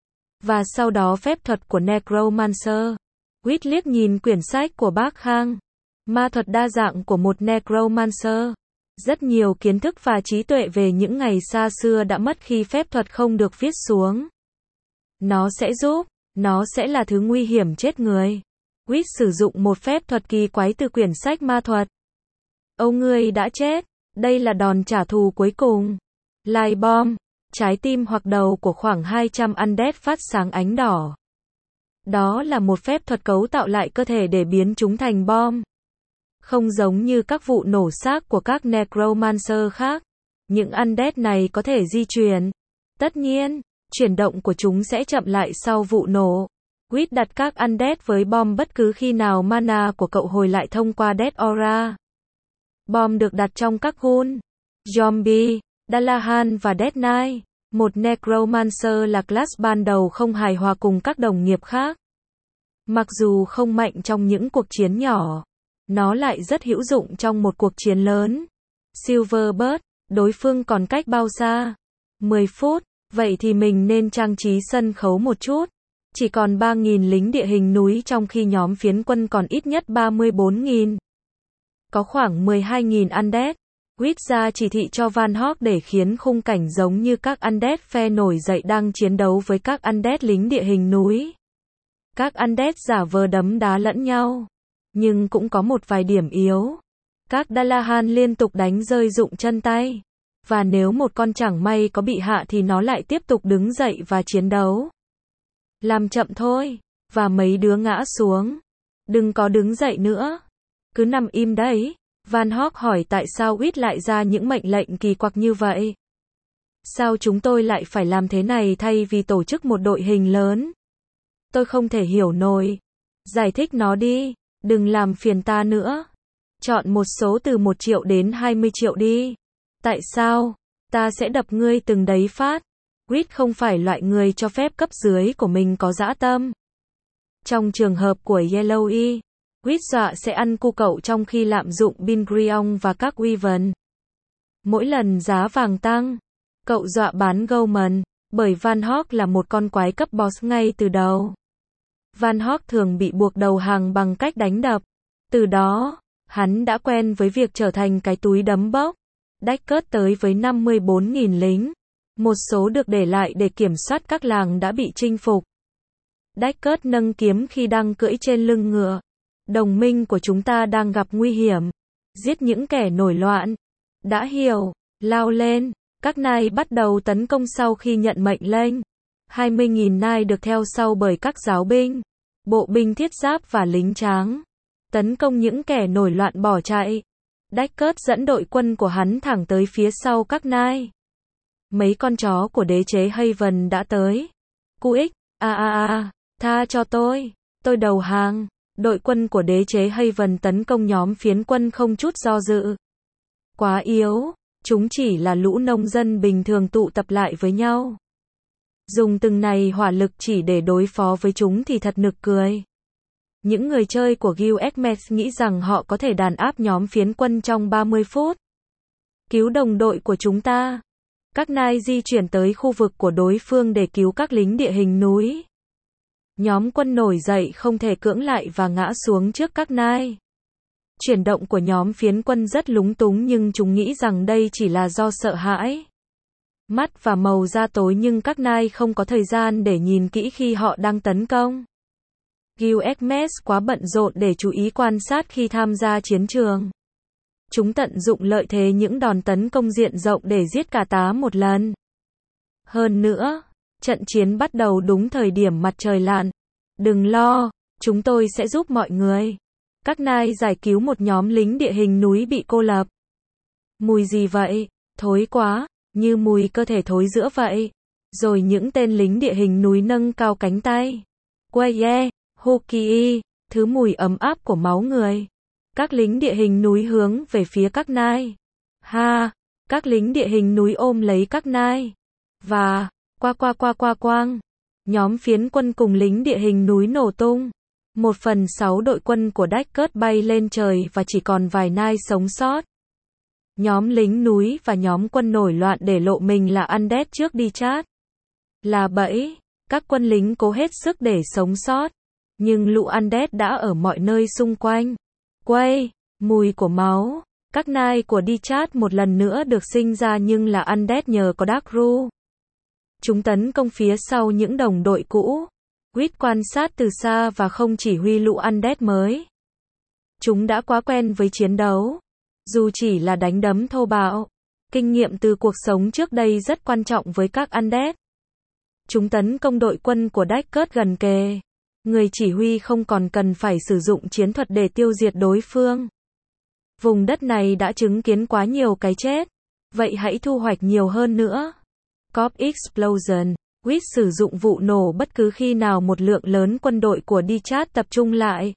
Và sau đó phép thuật của Necromancer. Quýt liếc nhìn quyển sách của bác Khang. Ma thuật đa dạng của một Necromancer. Rất nhiều kiến thức và trí tuệ về những ngày xa xưa đã mất khi phép thuật không được viết xuống. Nó sẽ giúp, nó sẽ là thứ nguy hiểm chết người. Quýt sử dụng một phép thuật kỳ quái từ quyển sách ma thuật. Âu ngươi đã chết, đây là đòn trả thù cuối cùng. Light Bomb, trái tim hoặc đầu của khoảng hai trăm Undead phát sáng ánh đỏ. Đó là một phép thuật cấu tạo lại cơ thể để biến chúng thành bom. Không giống như các vụ nổ xác của các Necromancer khác, những Undead này có thể di chuyển. Tất nhiên, chuyển động của chúng sẽ chậm lại sau vụ nổ. Quýt đặt các Undead với bom bất cứ khi nào mana của cậu hồi lại thông qua Death Aura. Bom được đặt trong các gun, Zombie, Dalahan và Death Knight. Một Necromancer là class ban đầu không hài hòa cùng các đồng nghiệp khác. Mặc dù không mạnh trong những cuộc chiến nhỏ, nó lại rất hữu dụng trong một cuộc chiến lớn. Silverbird, đối phương còn cách bao xa? mười phút, vậy thì mình nên trang trí sân khấu một chút. Chỉ còn ba nghìn lính địa hình núi trong khi nhóm phiến quân còn ít nhất ba mươi bốn nghìn. Có khoảng mười hai nghìn Undead. Quýt ra chỉ thị cho Van Hawk để khiến khung cảnh giống như các Undead phe nổi dậy đang chiến đấu với các Undead lính địa hình núi. Các Undead giả vờ đấm đá lẫn nhau. Nhưng cũng có một vài điểm yếu. Các Dalahan liên tục đánh rơi dụng chân tay. Và nếu một con chẳng may có bị hạ thì nó lại tiếp tục đứng dậy và chiến đấu. Làm chậm thôi. Và mấy đứa ngã xuống. Đừng có đứng dậy nữa. Cứ nằm im đấy. Van Hawk hỏi tại sao Quýt lại ra những mệnh lệnh kỳ quặc như vậy. Sao chúng tôi lại phải làm thế này thay vì tổ chức một đội hình lớn? Tôi không thể hiểu nổi. Giải thích nó đi. Đừng làm phiền ta nữa. Chọn một số từ một triệu đến hai mươi triệu đi. Tại sao? Ta sẽ đập ngươi từng đấy phát. Reed không phải loại người cho phép cấp dưới của mình có dã tâm. Trong trường hợp của Yellow, Reed dọa sẽ ăn cu cậu trong khi lạm dụng Bin Griong và các Wyvern. Mỗi lần giá vàng tăng, cậu dọa bán Goldman, bởi Van Hawk là một con quái cấp boss ngay từ đầu. Van Hawk thường bị buộc đầu hàng bằng cách đánh đập. Từ đó, hắn đã quen với việc trở thành cái túi đấm bốc. Deckard tới với năm mươi bốn nghìn lính. Một số được để lại để kiểm soát các làng đã bị chinh phục. Deckard nâng kiếm khi đang cưỡi trên lưng ngựa. Đồng minh của chúng ta đang gặp nguy hiểm. Giết những kẻ nổi loạn. Đã hiểu, lao lên. Các nai bắt đầu tấn công sau khi nhận mệnh lệnh. hai mươi nghìn nai được theo sau bởi các giáo binh, bộ binh thiết giáp và lính tráng. Tấn công những kẻ nổi loạn bỏ chạy. Deckard dẫn đội quân của hắn thẳng tới phía sau các nai. Mấy con chó của đế chế Haven đã tới. Cu ích, a a a, tha cho tôi, tôi đầu hàng. Đội quân của đế chế Haven tấn công nhóm phiến quân không chút do dự. Quá yếu, chúng chỉ là lũ nông dân bình thường tụ tập lại với nhau. Dùng từng này hỏa lực chỉ để đối phó với chúng thì thật nực cười. Những người chơi của Guild nghĩ rằng họ có thể đàn áp nhóm phiến quân trong ba mươi phút. Cứu đồng đội của chúng ta. Các nai di chuyển tới khu vực của đối phương để cứu các lính địa hình núi. Nhóm quân nổi dậy không thể cưỡng lại và ngã xuống trước các nai. Chuyển động của nhóm phiến quân rất lúng túng nhưng chúng nghĩ rằng đây chỉ là do sợ hãi. Mắt và màu da tối nhưng các nai không có thời gian để nhìn kỹ khi họ đang tấn công. Guild quá bận rộn để chú ý quan sát khi tham gia chiến trường. Chúng tận dụng lợi thế những đòn tấn công diện rộng để giết cả tá một lần. Hơn nữa, trận chiến bắt đầu đúng thời điểm mặt trời lặn. Đừng lo, chúng tôi sẽ giúp mọi người. Các nai giải cứu một nhóm lính địa hình núi bị cô lập. Mùi gì vậy? Thối quá, như mùi cơ thể thối rữa vậy. Rồi những tên lính địa hình núi nâng cao cánh tay. Quaye, Hoki, thứ mùi ấm áp của máu người. Các lính địa hình núi hướng về phía các nai. Ha, các lính địa hình núi ôm lấy các nai. Và, qua qua qua qua quang. Nhóm phiến quân cùng lính địa hình núi nổ tung. Một phần sáu đội quân của Deckard bay lên trời và chỉ còn vài nai sống sót. Nhóm lính núi và nhóm quân nổi loạn để lộ mình là undead trước đi chát. Là bẫy, các quân lính cố hết sức để sống sót. Nhưng lũ undead đã ở mọi nơi xung quanh. Quay, mùi của máu. Các nai của đi chát một lần nữa được sinh ra nhưng là undead nhờ có Darkru. Chúng tấn công phía sau những đồng đội cũ. Reed quan sát từ xa và không chỉ huy lũ undead mới. Chúng đã quá quen với chiến đấu. Dù chỉ là đánh đấm thô bạo, kinh nghiệm từ cuộc sống trước đây rất quan trọng với các undead. Chúng tấn công đội quân của Deckard gần kề. Người chỉ huy không còn cần phải sử dụng chiến thuật để tiêu diệt đối phương. Vùng đất này đã chứng kiến quá nhiều cái chết. Vậy hãy thu hoạch nhiều hơn nữa. Corp Explosion. Reed sử dụng vụ nổ bất cứ khi nào một lượng lớn quân đội của đi chát tập trung lại.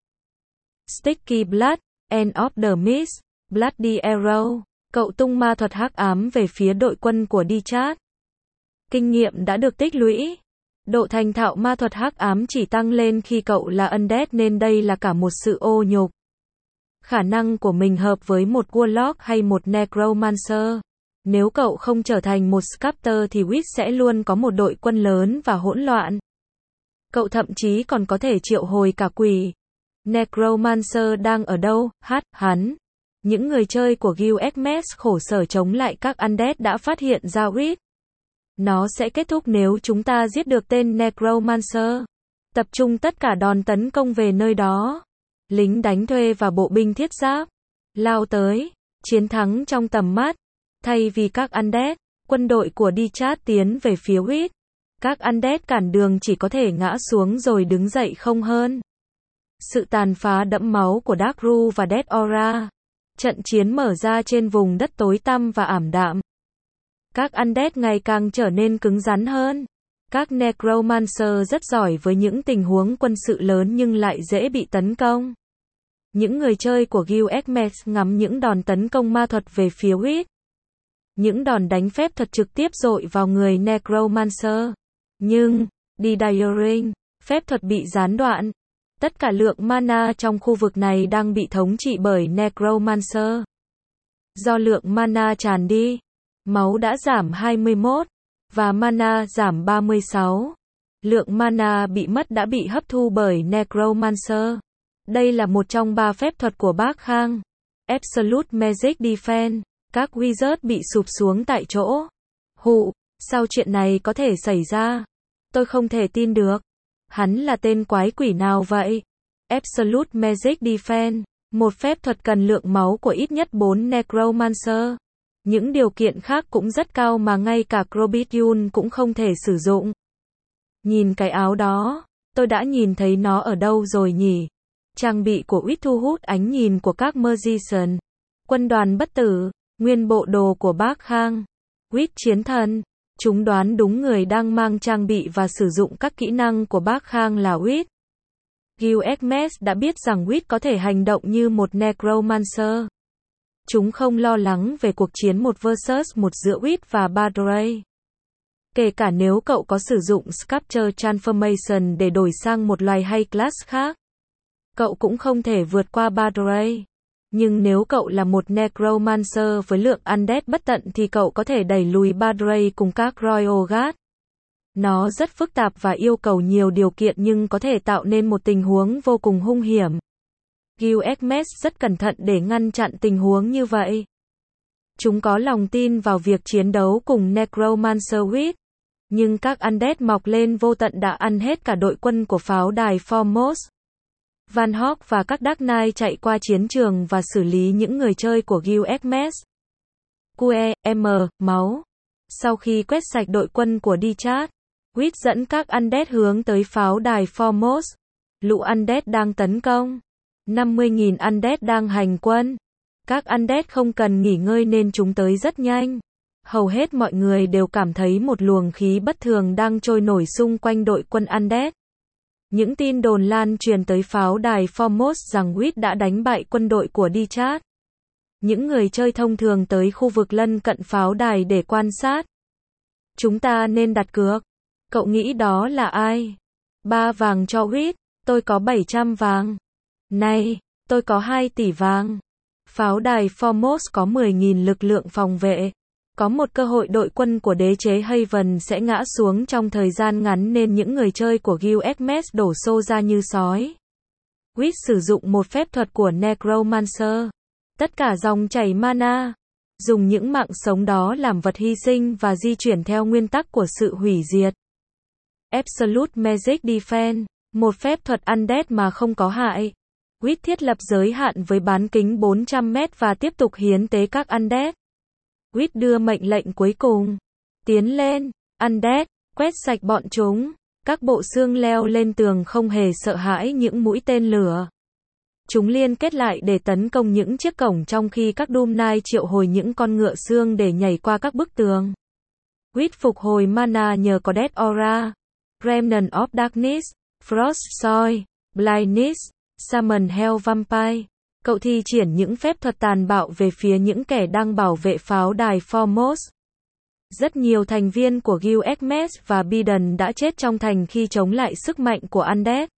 Sticky Blood, End of the Mist, Bloody Arrow. Cậu tung ma thuật hắc ám về phía đội quân của đi chát. Kinh nghiệm đã được tích lũy. Độ thành thạo ma thuật hắc ám chỉ tăng lên khi cậu là undead nên đây là cả một sự ô nhục. Khả năng của mình hợp với một Warlock hay một Necromancer. Nếu cậu không trở thành một Sculptor thì Reed sẽ luôn có một đội quân lớn và hỗn loạn. Cậu thậm chí còn có thể triệu hồi cả quỷ. Necromancer đang ở đâu? Hát, hắn. Những người chơi của Guild khổ sở chống lại các undead đã phát hiện ra Reed. Nó sẽ kết thúc nếu chúng ta giết được tên Necromancer. Tập trung tất cả đòn tấn công về nơi đó. Lính đánh thuê và bộ binh thiết giáp. Lao tới. Chiến thắng trong tầm mắt. Thay vì các undead, quân đội của đi chát tiến về phía Reed. Các undead cản đường chỉ có thể ngã xuống rồi đứng dậy không hơn. Sự tàn phá đẫm máu của Darkru và Death Aura. Trận chiến mở ra trên vùng đất tối tăm và ảm đạm. Các undead ngày càng trở nên cứng rắn hơn. Các Necromancer rất giỏi với những tình huống quân sự lớn nhưng lại dễ bị tấn công. Những người chơi của Guild ngắm những đòn tấn công ma thuật về phía Reed. Những đòn đánh phép thuật trực tiếp dội vào người Necromancer. Nhưng, Didiering, phép thuật bị gián đoạn. Tất cả lượng mana trong khu vực này đang bị thống trị bởi Necromancer. Do lượng mana tràn đi, máu đã giảm hai mươi mốt, và mana giảm ba mươi sáu. Lượng mana bị mất đã bị hấp thu bởi Necromancer. Đây là một trong ba phép thuật của Bác Khang. Absolute Magic Defense. Các wizard bị sụp xuống tại chỗ. Hụ, sao chuyện này có thể xảy ra? Tôi không thể tin được. Hắn là tên quái quỷ nào vậy? Absolute Magic Defense. Một phép thuật cần lượng máu của ít nhất bốn Necromancer. Những điều kiện khác cũng rất cao mà ngay cả Crobityun cũng không thể sử dụng. Nhìn cái áo đó, tôi đã nhìn thấy nó ở đâu rồi nhỉ? Trang bị của Wit thu hút ánh nhìn của các Magician. Quân đoàn bất tử, nguyên bộ đồ của Bác Khang. Wit chiến thần. Chúng đoán đúng người đang mang trang bị và sử dụng các kỹ năng của Bác Khang là Wit. Gilgamesh đã biết rằng Wit có thể hành động như một Necromancer. Chúng không lo lắng về cuộc chiến một versus một giữa Wit và Badrey. Kể cả nếu cậu có sử dụng Sculpture Transformation để đổi sang một loài hay class khác, cậu cũng không thể vượt qua Badrey. Nhưng nếu cậu là một Necromancer với lượng Undead bất tận thì cậu có thể đẩy lùi Badrey cùng các Royal Guard. Nó rất phức tạp và yêu cầu nhiều điều kiện nhưng có thể tạo nên một tình huống vô cùng hung hiểm. Gilgamesh rất cẩn thận để ngăn chặn tình huống như vậy. Chúng có lòng tin vào việc chiến đấu cùng Necromancer Wit. Nhưng các Undead mọc lên vô tận đã ăn hết cả đội quân của pháo đài Foremost. Van Hawk và các Dark Knight chạy qua chiến trường và xử lý những người chơi của Gilgamesh. quy e, M, máu. Sau khi quét sạch đội quân của Dichat, Wit dẫn các Undead hướng tới pháo đài Foremost. Lũ Undead đang tấn công. năm mươi nghìn Undead đang hành quân. Các Undead không cần nghỉ ngơi nên chúng tới rất nhanh. Hầu hết mọi người đều cảm thấy một luồng khí bất thường đang trôi nổi xung quanh đội quân Undead. Những tin đồn lan truyền tới pháo đài Foremost rằng Wit đã đánh bại quân đội của Dichat. Những người chơi thông thường tới khu vực lân cận pháo đài để quan sát. Chúng ta nên đặt cược. Cậu nghĩ đó là ai? Ba vàng cho Wit. Tôi có bảy trăm vàng. Này, tôi có hai tỷ vàng. Pháo đài Foremost có mười nghìn lực lượng phòng vệ. Có một cơ hội đội quân của đế chế Haven sẽ ngã xuống trong thời gian ngắn nên những người chơi của Gilgamesh đổ xô ra như sói. Wit sử dụng một phép thuật của Necromancer. Tất cả dòng chảy mana. Dùng những mạng sống đó làm vật hy sinh và di chuyển theo nguyên tắc của sự hủy diệt. Absolute Magic Defense. Một phép thuật Undead mà không có hại. Wit thiết lập giới hạn với bán kính bốn trăm mét và tiếp tục hiến tế các Undead. Wit đưa mệnh lệnh cuối cùng. Tiến lên, Undead, quét sạch bọn chúng. Các bộ xương leo lên tường không hề sợ hãi những mũi tên lửa. Chúng liên kết lại để tấn công những chiếc cổng trong khi các Doom Knight triệu hồi những con ngựa xương để nhảy qua các bức tường. Wit phục hồi mana nhờ có Death Aura, Remnant of Darkness, Frost Soil, Blindness, Summon Hell Vampire. Cậu thi triển những phép thuật tàn bạo về phía những kẻ đang bảo vệ pháo đài Foremost. Rất nhiều thành viên của Gilgamesh và Bidden đã chết trong thành khi chống lại sức mạnh của Undead.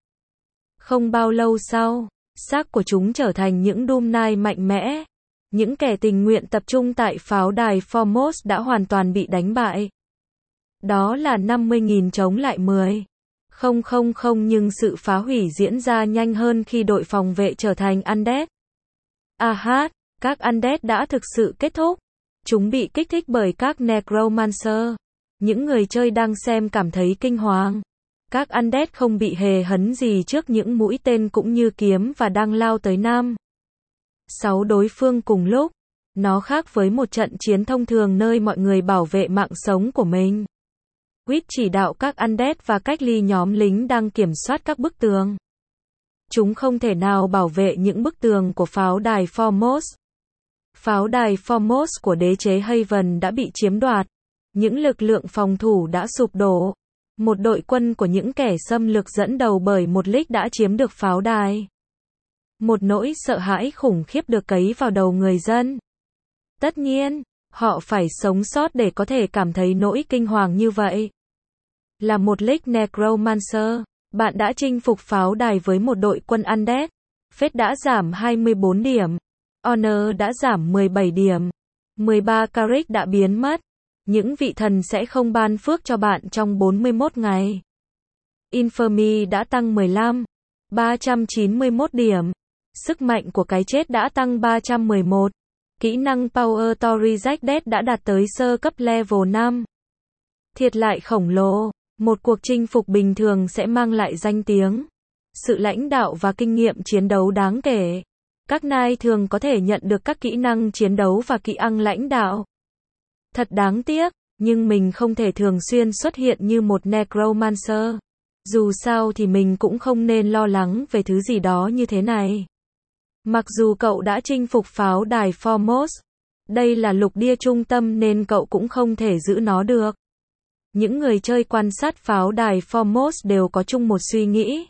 Không bao lâu sau, xác của chúng trở thành những Doom Knight mạnh mẽ. Những kẻ tình nguyện tập trung tại pháo đài Foremost đã hoàn toàn bị đánh bại. Đó là năm mươi nghìn chống lại mười. Không không không nhưng sự phá hủy diễn ra nhanh hơn khi đội phòng vệ trở thành Undead. Ahat, các Undead đã thực sự kết thúc. Chúng bị kích thích bởi các Necromancer. Những người chơi đang xem cảm thấy kinh hoàng. Các Undead không bị hề hấn gì trước những mũi tên cũng như kiếm và đang lao tới năm. Sáu đối phương cùng lúc. Nó khác với một trận chiến thông thường nơi mọi người bảo vệ mạng sống của mình. Wit chỉ đạo các Undead và cách ly nhóm lính đang kiểm soát các bức tường. Chúng không thể nào bảo vệ những bức tường của pháo đài Foremost. Pháo đài Foremost của đế chế Haven đã bị chiếm đoạt. Những lực lượng phòng thủ đã sụp đổ. Một đội quân của những kẻ xâm lược dẫn đầu bởi một Lich đã chiếm được pháo đài. Một nỗi sợ hãi khủng khiếp được cấy vào đầu người dân. Tất nhiên, Họ phải sống sót để có thể cảm thấy nỗi kinh hoàng như vậy. Là một League Necromancer, bạn đã chinh phục pháo đài với một đội quân Undead. Fate đã giảm hai mươi bốn điểm. Honor đã giảm mười bảy điểm. mười ba Carrick đã biến mất. Những vị thần sẽ không ban phước cho bạn trong bốn mươi mốt ngày. Infamy đã tăng mười lăm. ba trăm chín mươi mốt điểm. Sức mạnh của cái chết đã tăng ba trăm mười một. Kỹ năng Power to Reject Death đã đạt tới sơ cấp level năm. Thiệt hại khổng lồ. Một cuộc chinh phục bình thường sẽ mang lại danh tiếng, sự lãnh đạo và kinh nghiệm chiến đấu đáng kể. Các knight thường có thể nhận được các kỹ năng chiến đấu và kỹ năng lãnh đạo. Thật đáng tiếc, nhưng mình không thể thường xuyên xuất hiện như một Necromancer. Dù sao thì mình cũng không nên lo lắng về thứ gì đó như thế này. Mặc dù cậu đã chinh phục pháo đài Foremost, đây là lục địa trung tâm nên cậu cũng không thể giữ nó được. Những người chơi quan sát pháo đài Foremost đều có chung một suy nghĩ.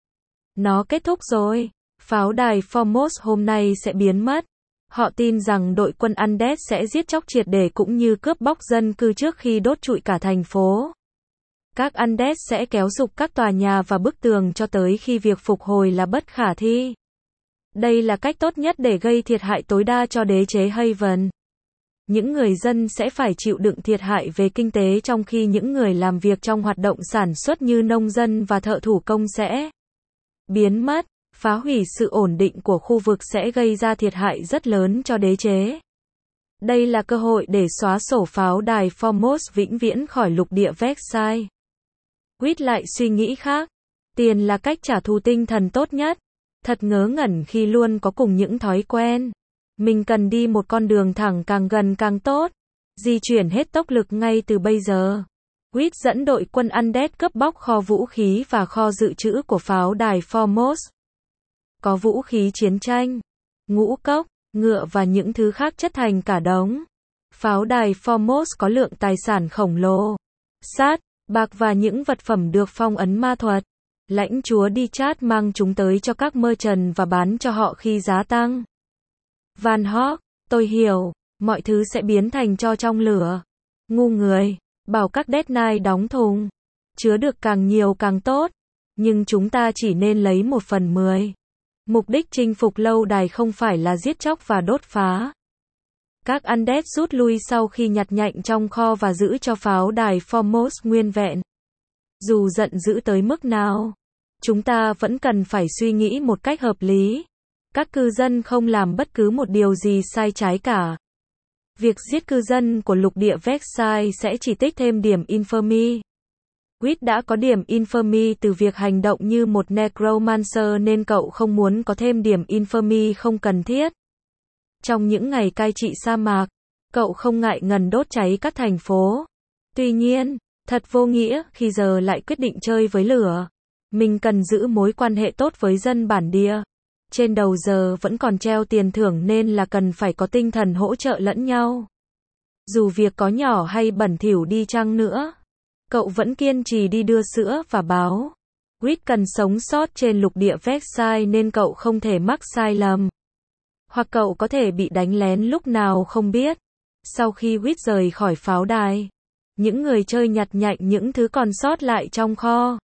Nó kết thúc rồi. Pháo đài Foremost hôm nay sẽ biến mất. Họ tin rằng đội quân Undead sẽ giết chóc triệt để cũng như cướp bóc dân cư trước khi đốt trụi cả thành phố. Các Undead sẽ kéo sụp các tòa nhà và bức tường cho tới khi việc phục hồi là bất khả thi. Đây là cách tốt nhất để gây thiệt hại tối đa cho đế chế Haven. Những người dân sẽ phải chịu đựng thiệt hại về kinh tế trong khi những người làm việc trong hoạt động sản xuất như nông dân và thợ thủ công sẽ biến mất. Phá hủy sự ổn định của khu vực sẽ gây ra thiệt hại rất lớn cho đế chế. Đây là cơ hội để xóa sổ pháo đài Foremost vĩnh viễn khỏi lục địa Vexai. Quýt lại suy nghĩ khác. Tiền là cách trả thù tinh thần tốt nhất. Thật ngớ ngẩn khi luôn có cùng những thói quen. Mình cần đi một con đường thẳng càng gần càng tốt. Di chuyển hết tốc lực ngay từ bây giờ. Quýt dẫn đội quân Undead cướp bóc kho vũ khí và kho dự trữ của pháo đài Foremost. Có vũ khí chiến tranh, ngũ cốc, ngựa và những thứ khác chất thành cả đống. Pháo đài Foremost có lượng tài sản khổng lồ. Sắt, bạc và những vật phẩm được phong ấn ma thuật. Lãnh chúa Dichat mang chúng tới cho các merchant và bán cho họ khi giá tăng. Van Hawk, tôi hiểu, mọi thứ sẽ biến thành tro trong lửa. Ngu người, bảo các Death Knight đóng thùng. Chứa được càng nhiều càng tốt. Nhưng chúng ta chỉ nên lấy một phần mười. Mục đích chinh phục lâu đài không phải là giết chóc và đốt phá. Các Undead rút lui sau khi nhặt nhạnh trong kho và giữ cho pháo đài Foremost nguyên vẹn. Dù giận dữ tới mức nào, chúng ta vẫn cần phải suy nghĩ một cách hợp lý. Các cư dân không làm bất cứ một điều gì sai trái cả. Việc giết cư dân của lục địa Vexai sẽ chỉ tích thêm điểm Infamy. Quýt đã có điểm Infamy từ việc hành động như một Necromancer nên cậu không muốn có thêm điểm Infamy không cần thiết. Trong những ngày cai trị sa mạc, cậu không ngại ngần đốt cháy các thành phố. Tuy nhiên, thật vô nghĩa khi giờ lại quyết định chơi với lửa. Mình cần giữ mối quan hệ tốt với dân bản địa. Trên đầu giờ vẫn còn treo tiền thưởng nên là cần phải có tinh thần hỗ trợ lẫn nhau. Dù việc có nhỏ hay bẩn thỉu đi chăng nữa, cậu vẫn kiên trì đi đưa sữa và báo. Quýt cần sống sót trên lục địa Vexai nên cậu không thể mắc sai lầm. Hoặc cậu có thể bị đánh lén lúc nào không biết. Sau khi Quýt rời khỏi pháo đài, những người chơi nhặt nhạnh những thứ còn sót lại trong kho.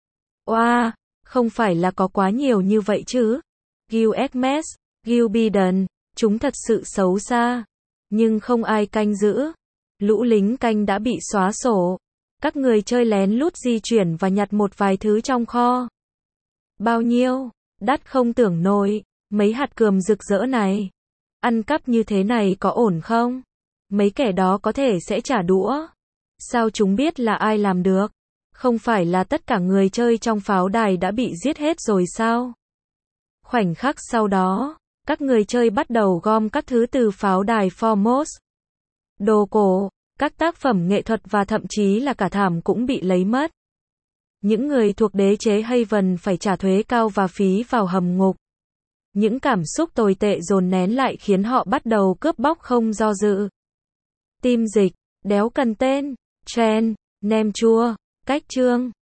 Oa, không phải là có quá nhiều như vậy chứ. Guild Hermes, Guild Bidden, chúng thật sự xấu xa. Nhưng không ai canh giữ. Lũ lính canh đã bị xóa sổ. Các người chơi lén lút di chuyển và nhặt một vài thứ trong kho. Bao nhiêu? Đắt không tưởng nổi. Mấy hạt cườm rực rỡ này. Ăn cắp như thế này có ổn không? Mấy kẻ đó có thể sẽ trả đũa. Sao chúng biết là ai làm được? Không phải là tất cả người chơi trong pháo đài đã bị giết hết rồi sao? Khoảnh khắc sau đó, các người chơi bắt đầu gom các thứ từ pháo đài Foremost. Đồ cổ, các tác phẩm nghệ thuật và thậm chí là cả thảm cũng bị lấy mất. Những người thuộc đế chế Haven phải trả thuế cao và phí vào hầm ngục. Những cảm xúc tồi tệ dồn nén lại khiến họ bắt đầu cướp bóc không do dự. Tim dịch, đéo cần tên, trend, nem chua, cách chương.